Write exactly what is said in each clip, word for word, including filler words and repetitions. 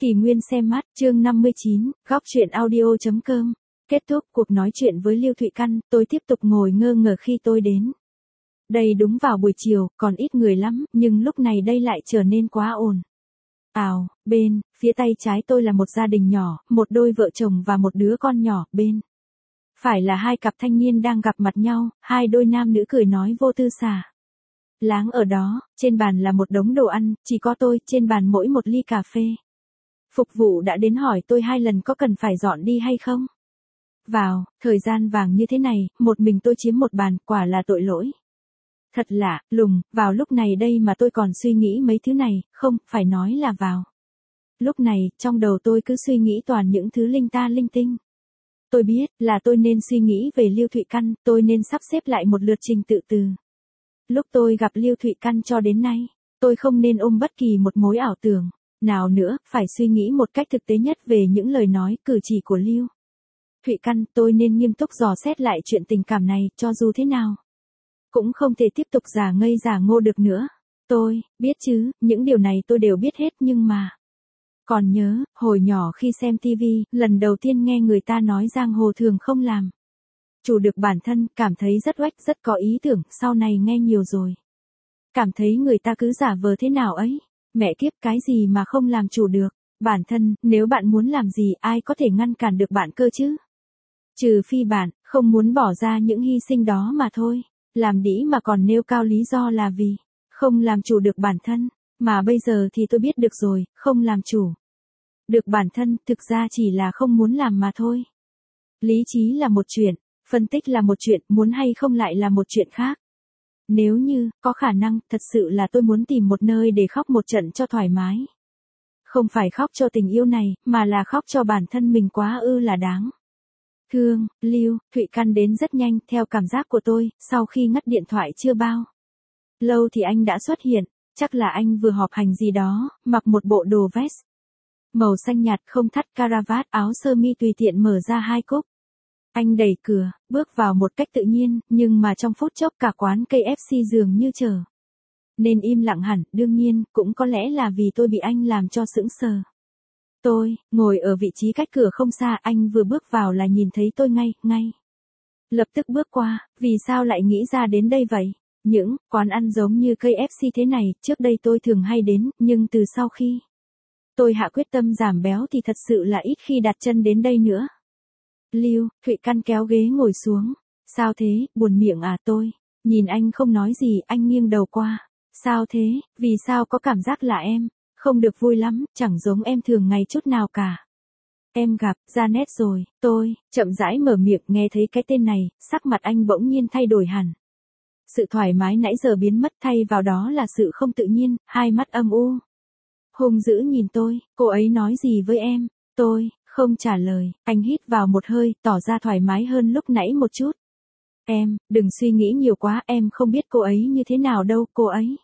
Kỳ Nguyên xem mắt, chương năm mươi chín, góc truyện audio.com. Kết thúc cuộc nói chuyện với Lưu Thụy Căn, tôi tiếp tục ngồi ngơ ngờ khi tôi đến. Đây đúng vào buổi chiều, còn ít người lắm, nhưng lúc này đây lại trở nên quá ồn. Ào, bên, phía tay trái tôi là một gia đình nhỏ, một đôi vợ chồng và một đứa con nhỏ, bên. Phải là hai cặp thanh niên đang gặp mặt nhau, hai đôi nam nữ cười nói vô tư xả. Láng ở đó, trên bàn là một đống đồ ăn, chỉ có tôi, trên bàn mỗi một ly cà phê. Phục vụ đã đến hỏi tôi hai lần có cần phải dọn đi hay không. Vào, thời gian vàng như thế này, một mình tôi chiếm một bàn, quả là tội lỗi. Thật lạ, lùng, vào lúc này đây mà tôi còn suy nghĩ mấy thứ này, không, phải nói là vào. Lúc này, trong đầu tôi cứ suy nghĩ toàn những thứ linh ta linh tinh. Tôi biết, là tôi nên suy nghĩ về Lưu Thụy Căn, tôi nên sắp xếp lại một lượt trình tự từ. Lúc tôi gặp Lưu Thụy Căn cho đến nay, tôi không nên ôm bất kỳ một mối ảo tưởng nào nữa, phải suy nghĩ một cách thực tế nhất về những lời nói, cử chỉ của Lưu Thụy Căn, tôi nên nghiêm túc dò xét lại chuyện tình cảm này, cho dù thế nào. Cũng không thể tiếp tục giả ngây giả ngô được nữa. Tôi, biết chứ, những điều này tôi đều biết hết nhưng mà. Còn nhớ, hồi nhỏ khi xem tivi, lần đầu tiên nghe người ta nói giang hồ thường không làm chủ được bản thân, cảm thấy rất oách, rất có ý tưởng, sau này nghe nhiều rồi. Cảm thấy người ta cứ giả vờ thế nào ấy. Mẹ kiếp, cái gì mà không làm chủ được bản thân, nếu bạn muốn làm gì ai có thể ngăn cản được bạn cơ chứ? Trừ phi bạn không muốn bỏ ra những hy sinh đó mà thôi. Làm đĩ mà còn nêu cao lý do là vì không làm chủ được bản thân, mà bây giờ thì tôi biết được rồi, không làm chủ được bản thân, thực ra chỉ là không muốn làm mà thôi. Lý trí là một chuyện, phân tích là một chuyện, muốn hay không lại là một chuyện khác. Nếu như, có khả năng, thật sự là tôi muốn tìm một nơi để khóc một trận cho thoải mái. Không phải khóc cho tình yêu này, mà là khóc cho bản thân mình quá ư là đáng thương. Lưu Thụy Căn đến rất nhanh, theo cảm giác của tôi, sau khi ngắt điện thoại chưa bao lâu thì anh đã xuất hiện, chắc là anh vừa họp hành gì đó, mặc một bộ đồ vest màu xanh nhạt không thắt caravat, áo sơ mi tùy tiện mở ra hai cúc. Anh đẩy cửa, bước vào một cách tự nhiên, nhưng mà trong phút chốc cả quán ca ép xê dường như trở nên im lặng hẳn, đương nhiên, cũng có lẽ là vì tôi bị anh làm cho sững sờ. Tôi, ngồi ở vị trí cách cửa không xa, anh vừa bước vào là nhìn thấy tôi ngay, ngay. Lập tức bước qua, vì sao lại nghĩ ra đến đây vậy? Những quán ăn giống như ca ép xê thế này, trước đây tôi thường hay đến, nhưng từ sau khi tôi hạ quyết tâm giảm béo thì thật sự là ít khi đặt chân đến đây nữa. Lưu Thụy Căn kéo ghế ngồi xuống. Sao thế, buồn miệng à? Tôi nhìn anh không nói gì, anh nghiêng đầu qua. Sao thế, vì sao có cảm giác là em không được vui lắm, chẳng giống em thường ngày chút nào cả. Em gặp Janet rồi. Tôi chậm rãi mở miệng, nghe thấy cái tên này, sắc mặt anh bỗng nhiên thay đổi hẳn. Sự thoải mái nãy giờ biến mất, thay vào đó là sự không tự nhiên, hai mắt âm u hung dữ nhìn tôi. Cô ấy nói gì với em? Tôi không trả lời. Anh hít vào một hơi, tỏ ra thoải mái hơn lúc nãy một chút. Em, đừng suy nghĩ nhiều quá, em không biết cô ấy như thế nào đâu, cô ấy.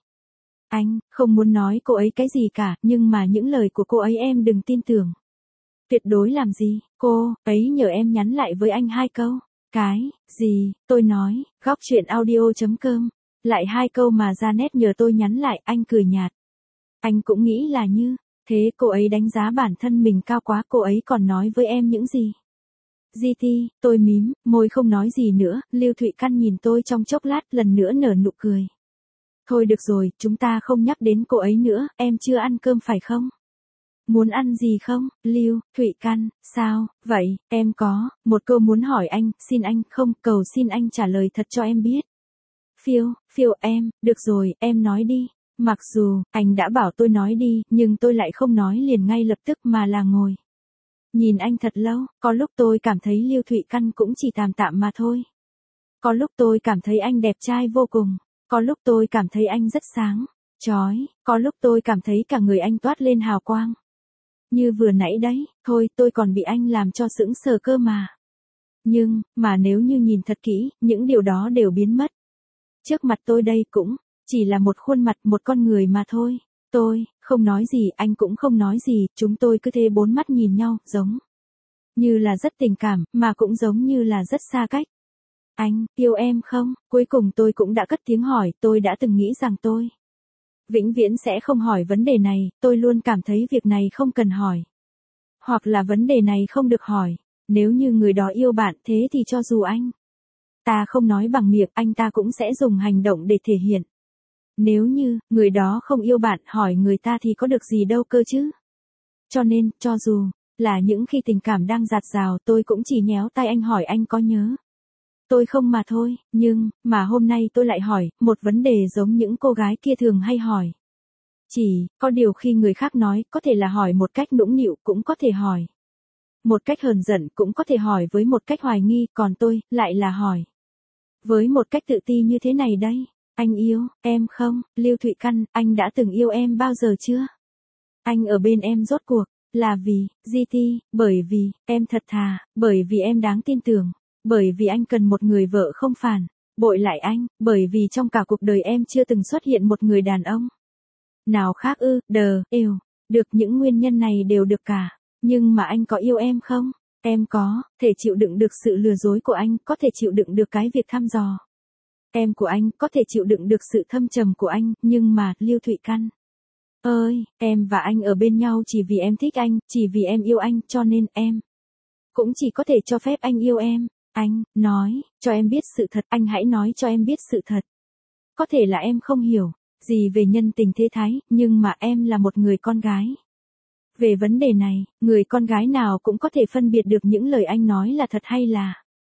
Anh không muốn nói cô ấy cái gì cả, nhưng mà những lời của cô ấy em đừng tin tưởng. Tuyệt đối làm gì, cô ấy nhờ em nhắn lại với anh hai câu. Cái gì? Tôi nói, góc truyện audio.com. Lại hai câu mà Janet nhờ tôi nhắn lại, anh cười nhạt. Anh cũng nghĩ là như thế, cô ấy đánh giá bản thân mình cao quá, cô ấy còn nói với em những gì? giê tê, tôi mím môi không nói gì nữa. Lưu Thụy Căn nhìn tôi trong chốc lát, lần nữa nở nụ cười. Thôi được rồi, chúng ta không nhắc đến cô ấy nữa, em chưa ăn cơm phải không? Muốn ăn gì không? Lưu Thụy Căn, sao, vậy, em có một câu muốn hỏi anh, xin anh, không, cầu xin anh trả lời thật cho em biết. Phiêu, phiêu em, được rồi, em nói đi. Mặc dù, anh đã bảo tôi nói đi, nhưng tôi lại không nói liền ngay lập tức mà là ngồi nhìn anh thật lâu. Có lúc tôi cảm thấy Lưu Thụy Căn cũng chỉ tạm tạm mà thôi. Có lúc tôi cảm thấy anh đẹp trai vô cùng. Có lúc tôi cảm thấy anh rất sáng chói. Có lúc tôi cảm thấy cả người anh toát lên hào quang. Như vừa nãy đấy, thôi tôi còn bị anh làm cho sững sờ cơ mà. Nhưng, mà nếu như nhìn thật kỹ, những điều đó đều biến mất. Trước mặt tôi đây cũng chỉ là một khuôn mặt, một con người mà thôi. Tôi không nói gì, anh cũng không nói gì, chúng tôi cứ thế bốn mắt nhìn nhau, giống như là rất tình cảm, mà cũng giống như là rất xa cách. Anh yêu em không? Cuối cùng tôi cũng đã cất tiếng hỏi, tôi đã từng nghĩ rằng tôi vĩnh viễn sẽ không hỏi vấn đề này, tôi luôn cảm thấy việc này không cần hỏi. Hoặc là vấn đề này không được hỏi. Nếu như người đó yêu bạn thế thì cho dù anh ta không nói bằng miệng, anh ta cũng sẽ dùng hành động để thể hiện. Nếu như người đó không yêu bạn, hỏi người ta thì có được gì đâu cơ chứ. Cho nên, cho dù là những khi tình cảm đang dạt dào, tôi cũng chỉ nhéo tay anh hỏi anh có nhớ tôi không mà thôi. Nhưng, mà hôm nay tôi lại hỏi, một vấn đề giống những cô gái kia thường hay hỏi. Chỉ, có điều khi người khác nói, có thể là hỏi một cách nũng nịu, cũng có thể hỏi một cách hờn giận, cũng có thể hỏi với một cách hoài nghi, còn tôi, lại là hỏi với một cách tự ti như thế này đây. Anh yêu em không, Lưu Thụy Căn, anh đã từng yêu em bao giờ chưa? Anh ở bên em rốt cuộc là vì, giê tê, bởi vì, em thật thà, bởi vì em đáng tin tưởng, bởi vì anh cần một người vợ không phản bội lại anh, bởi vì trong cả cuộc đời em chưa từng xuất hiện một người đàn ông nào khác ư, đờ, êu. Được, những nguyên nhân này đều được cả. Nhưng mà anh có yêu em không? Em có, thể chịu đựng được sự lừa dối của anh, có thể chịu đựng được cái việc thăm dò em của anh, có thể chịu đựng được sự thâm trầm của anh, nhưng mà, Lưu Thụy Căn ơi, em và anh ở bên nhau chỉ vì em thích anh, chỉ vì em yêu anh, cho nên em cũng chỉ có thể cho phép anh yêu em. Anh, nói, cho em biết sự thật, anh hãy nói cho em biết sự thật. Có thể là em không hiểu gì về nhân tình thế thái, nhưng mà em là một người con gái. Về vấn đề này, người con gái nào cũng có thể phân biệt được những lời anh nói là thật hay là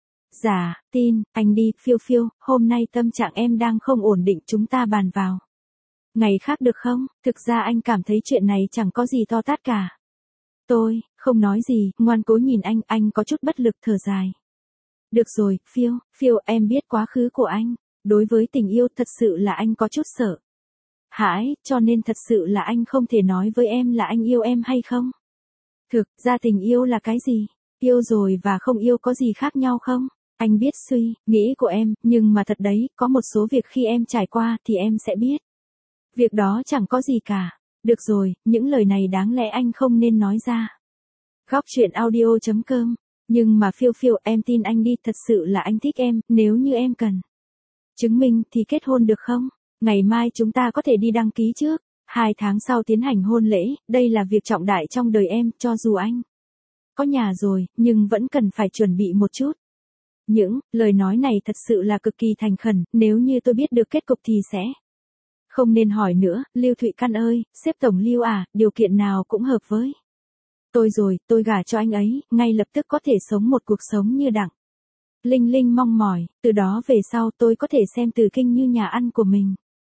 giả. Tin, anh đi, Phiêu Phiêu, hôm nay tâm trạng em đang không ổn định, chúng ta bàn vào ngày khác được không? Thực ra anh cảm thấy chuyện này chẳng có gì to tát cả. Tôi, không nói gì, ngoan cố nhìn anh, anh có chút bất lực thở dài. Được rồi, Phiêu, Phiêu, em biết quá khứ của anh. Đối với tình yêu thật sự là anh có chút sợ hãi, cho nên thật sự là anh không thể nói với em là anh yêu em hay không. Thực ra tình yêu là cái gì? Yêu rồi và không yêu có gì khác nhau không? Anh biết suy nghĩ của em, nhưng mà thật đấy, có một số việc khi em trải qua thì em sẽ biết. Việc đó chẳng có gì cả. Được rồi, những lời này đáng lẽ anh không nên nói ra. Góc truyện audio chấm com. Nhưng mà Phiêu Phiêu, em tin anh đi, thật sự là anh thích em, nếu như em cần chứng minh thì kết hôn được không? Ngày mai chúng ta có thể đi đăng ký trước. Hai tháng sau tiến hành hôn lễ, đây là việc trọng đại trong đời em, cho dù anh có nhà rồi, nhưng vẫn cần phải chuẩn bị một chút. Những lời nói này thật sự là cực kỳ thành khẩn, nếu như tôi biết được kết cục thì sẽ không nên hỏi nữa. Lưu Thụy Căn ơi, sếp tổng Lưu à, điều kiện nào cũng hợp với tôi rồi, tôi gả cho anh ấy, ngay lập tức có thể sống một cuộc sống như đặng Linh Linh mong mỏi, từ đó về sau tôi có thể xem Từ Kinh như nhà ăn của mình,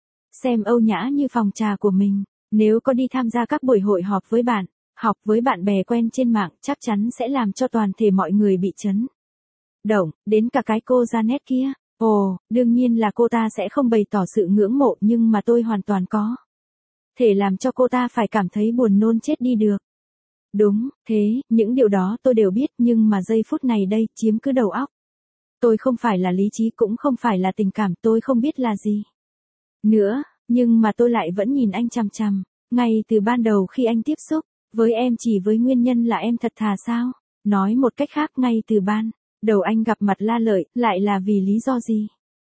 xem Âu Nhã như phòng trà của mình. Nếu có đi tham gia các buổi hội họp với bạn, học với bạn bè quen trên mạng, chắc chắn sẽ làm cho toàn thể mọi người bị chấn động, đến cả cái cô Janet kia. Ồ, đương nhiên là cô ta sẽ không bày tỏ sự ngưỡng mộ, nhưng mà tôi hoàn toàn có thể làm cho cô ta phải cảm thấy buồn nôn chết đi được. Đúng, thế, những điều đó tôi đều biết, nhưng mà giây phút này đây, chiếm cứ đầu óc. Tôi không phải là lý trí, cũng không phải là tình cảm, tôi không biết là gì nữa, nhưng mà tôi lại vẫn nhìn anh chằm chằm. Ngay từ ban đầu khi anh tiếp xúc với em chỉ với nguyên nhân là em thật thà sao? Nói một cách khác, ngay từ ban đầu anh gặp mặt La Lợi, lại là vì lý do gì?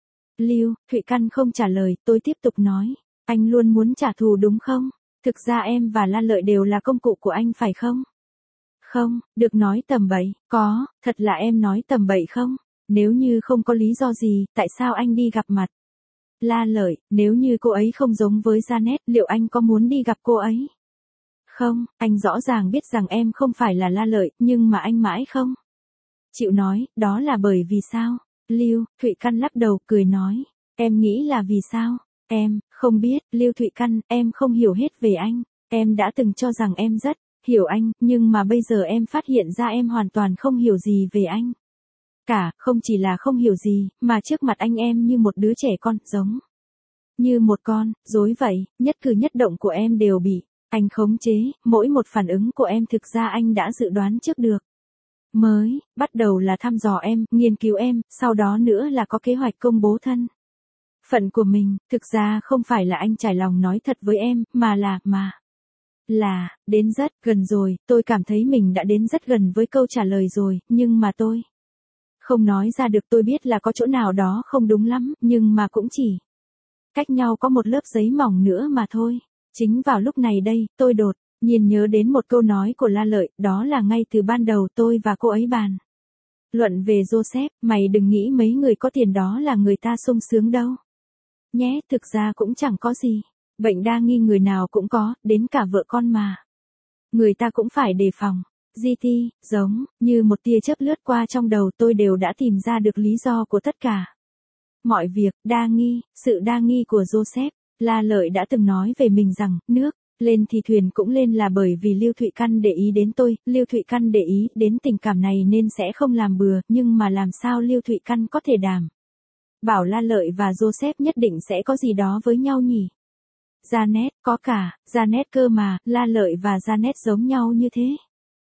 Lưu Thụy Căn không trả lời, tôi tiếp tục nói. Anh luôn muốn trả thù đúng không? Thực ra em và La Lợi đều là công cụ của anh phải không? Không, được nói tầm bậy, có, thật là em nói tầm bậy không? Nếu như không có lý do gì, tại sao anh đi gặp mặt La Lợi? Nếu như cô ấy không giống với Janet, liệu anh có muốn đi gặp cô ấy? Không, anh rõ ràng biết rằng em không phải là La Lợi, nhưng mà anh mãi không chịu nói, đó là bởi vì sao? Lưu Thụy Căn lắc đầu, cười nói. Em nghĩ là vì sao? Em, không biết, Lưu Thụy Căn, em không hiểu hết về anh. Em đã từng cho rằng em rất hiểu anh, nhưng mà bây giờ em phát hiện ra em hoàn toàn không hiểu gì về anh cả, không chỉ là không hiểu gì, mà trước mặt anh em như một đứa trẻ con, giống như một con rối vậy, nhất cử nhất động của em đều bị anh khống chế, mỗi một phản ứng của em thực ra anh đã dự đoán trước được. Mới bắt đầu là thăm dò em, nghiên cứu em, sau đó nữa là có kế hoạch công bố thân phận của mình. Thực ra không phải là anh trải lòng nói thật với em, mà là, mà là, đến rất gần rồi, tôi cảm thấy mình đã đến rất gần với câu trả lời rồi, nhưng mà tôi không nói ra được. Tôi biết là có chỗ nào đó không đúng lắm, nhưng mà cũng chỉ cách nhau có một lớp giấy mỏng nữa mà thôi. Chính vào lúc này đây, tôi đột nhiên nhớ đến một câu nói của La Lợi, đó là ngay từ ban đầu tôi và cô ấy bàn luận về Joseph, mày đừng nghĩ mấy người có tiền đó là người ta sung sướng đâu. Nhé, thực ra cũng chẳng có gì. Bệnh đa nghi người nào cũng có, đến cả vợ con mà. Người ta cũng phải đề phòng. giê tê, giống như một tia chớp lướt qua trong đầu tôi đều đã tìm ra được lý do của tất cả. Mọi việc, đa nghi, sự đa nghi của Joseph. La Lợi đã từng nói về mình rằng, nước lên thì thuyền cũng lên là bởi vì Lưu Thụy Căn để ý đến tôi, Lưu Thụy Căn để ý đến tình cảm này nên sẽ không làm bừa, nhưng mà làm sao Lưu Thụy Căn có thể đảm bảo La Lợi và Joseph nhất định sẽ có gì đó với nhau nhỉ? Janet, có cả, Janet cơ mà, La Lợi và Janet giống nhau như thế.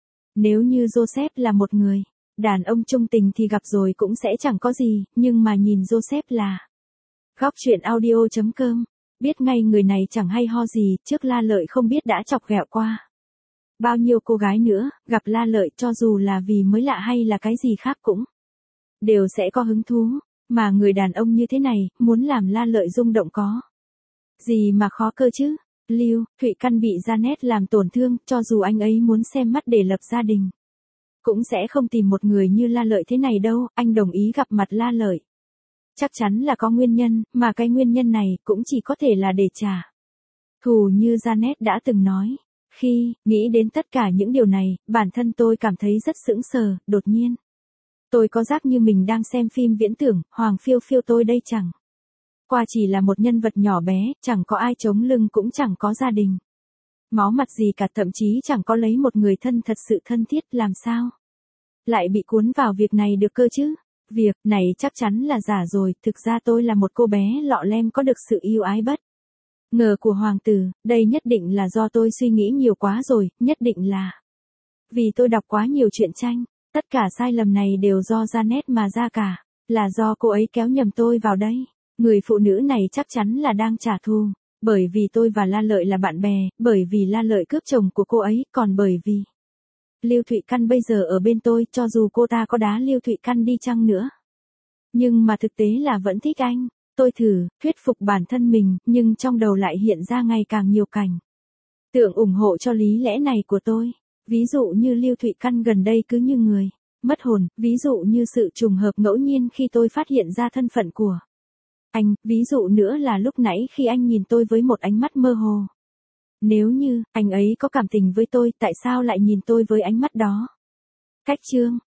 Nếu như Joseph là một người đàn ông trung tình thì gặp rồi cũng sẽ chẳng có gì, nhưng mà nhìn Joseph là Góc truyện audio chấm com, biết ngay người này chẳng hay ho gì, trước La Lợi không biết đã chọc ghẹo qua bao nhiêu cô gái nữa, gặp La Lợi cho dù là vì mới lạ hay là cái gì khác cũng đều sẽ có hứng thú, mà người đàn ông như thế này, muốn làm La Lợi rung động có gì mà khó cơ chứ. Lưu Thụy Căn bị Janet làm tổn thương, cho dù anh ấy muốn xem mắt để lập gia đình, cũng sẽ không tìm một người như La Lợi thế này đâu. Anh đồng ý gặp mặt La Lợi, chắc chắn là có nguyên nhân, mà cái nguyên nhân này cũng chỉ có thể là để trả thù như Janet đã từng nói. Khi nghĩ đến tất cả những điều này, bản thân tôi cảm thấy rất sững sờ. Đột nhiên tôi có giác như mình đang xem phim viễn tưởng. Hoàng phiêu phiêu tôi đây chẳng qua chỉ là một nhân vật nhỏ bé, chẳng có ai chống lưng cũng chẳng có gia đình máu mặt gì cả, thậm chí chẳng có lấy một người thân thật sự thân thiết, làm sao lại bị cuốn vào việc này được cơ chứ. Việc này chắc chắn là giả rồi, thực ra tôi là một cô bé lọ lem có được sự yêu ái bất ngờ của hoàng tử, đây nhất định là do tôi suy nghĩ nhiều quá rồi, nhất định là vì tôi đọc quá nhiều truyện tranh, tất cả sai lầm này đều do Janet mà ra cả, là do cô ấy kéo nhầm tôi vào đây. Người phụ nữ này chắc chắn là đang trả thù, bởi vì tôi và La Lợi là bạn bè, bởi vì La Lợi cướp chồng của cô ấy, còn bởi vì Lưu Thụy Căn bây giờ ở bên tôi, cho dù cô ta có đá Lưu Thụy Căn đi chăng nữa, nhưng mà thực tế là vẫn thích anh. Tôi thử thuyết phục bản thân mình, nhưng trong đầu lại hiện ra ngày càng nhiều cảnh tượng ủng hộ cho lý lẽ này của tôi. Ví dụ như Lưu Thụy Căn gần đây cứ như người mất hồn, ví dụ như sự trùng hợp ngẫu nhiên khi tôi phát hiện ra thân phận của anh, ví dụ nữa là lúc nãy khi anh nhìn tôi với một ánh mắt mơ hồ. Nếu như anh ấy có cảm tình với tôi, tại sao lại nhìn tôi với ánh mắt đó? Cách chương